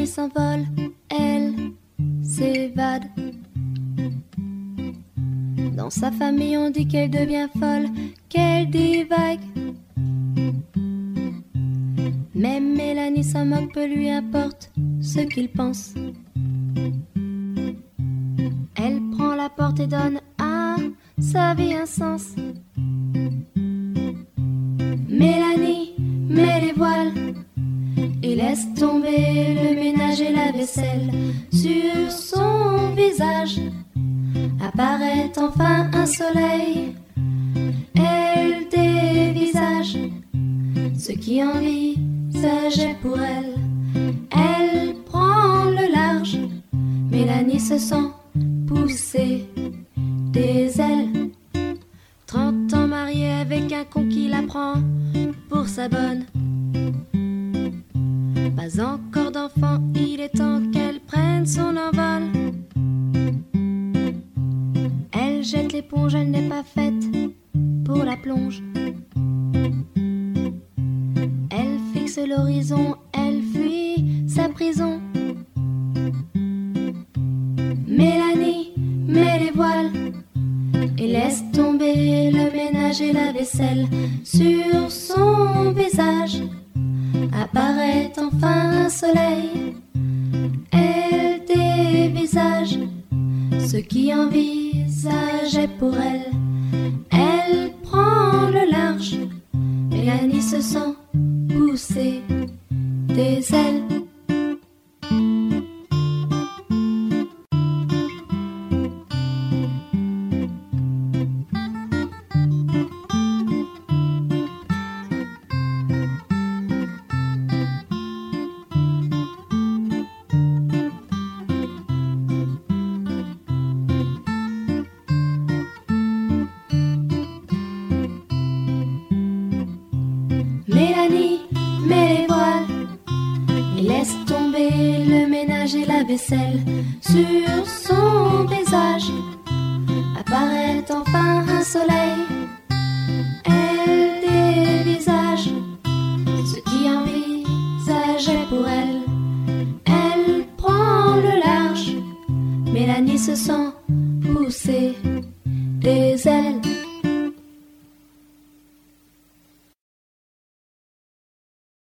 Mélanie s'envole, elle s'évade. Dans sa famille on dit qu'elle devient folle, qu'elle divague. Mais Mélanie s'en moque, peu lui importe ce qu'il pense. Elle prend la porte et donne à sa vie un sens. Mélanie met les voiles et laisse tomber le ménage et la vaisselle. Sur son visage apparaît enfin un soleil. Elle dévisage ce qui envisageait pour elle. Elle prend le large. Mélanie se sent pousser des ailes. 30 ans mariée avec un con qui la prend pour sa bonne. Pas encore d'enfant, il est temps qu'elle prenne son envol. Elle jette l'éponge, elle n'est pas faite pour la plonge. Elle fixe l'horizon, elle fuit sa prison. Mélanie met les voiles et laisse tomber le ménage et la vaisselle. Sur son visage apparaît enfin un soleil. Elle dévisage ce qui envisageait pour elle. Elle prend le large. Mélanie se sent pousser des ailes. Mélanie met les voiles et laisse tomber le ménage et la vaisselle. Sur son visage apparaît enfin un soleil. Elle dévisage ce qui envisageait pour elle. Elle prend le large. Mélanie se sent pousser des ailes.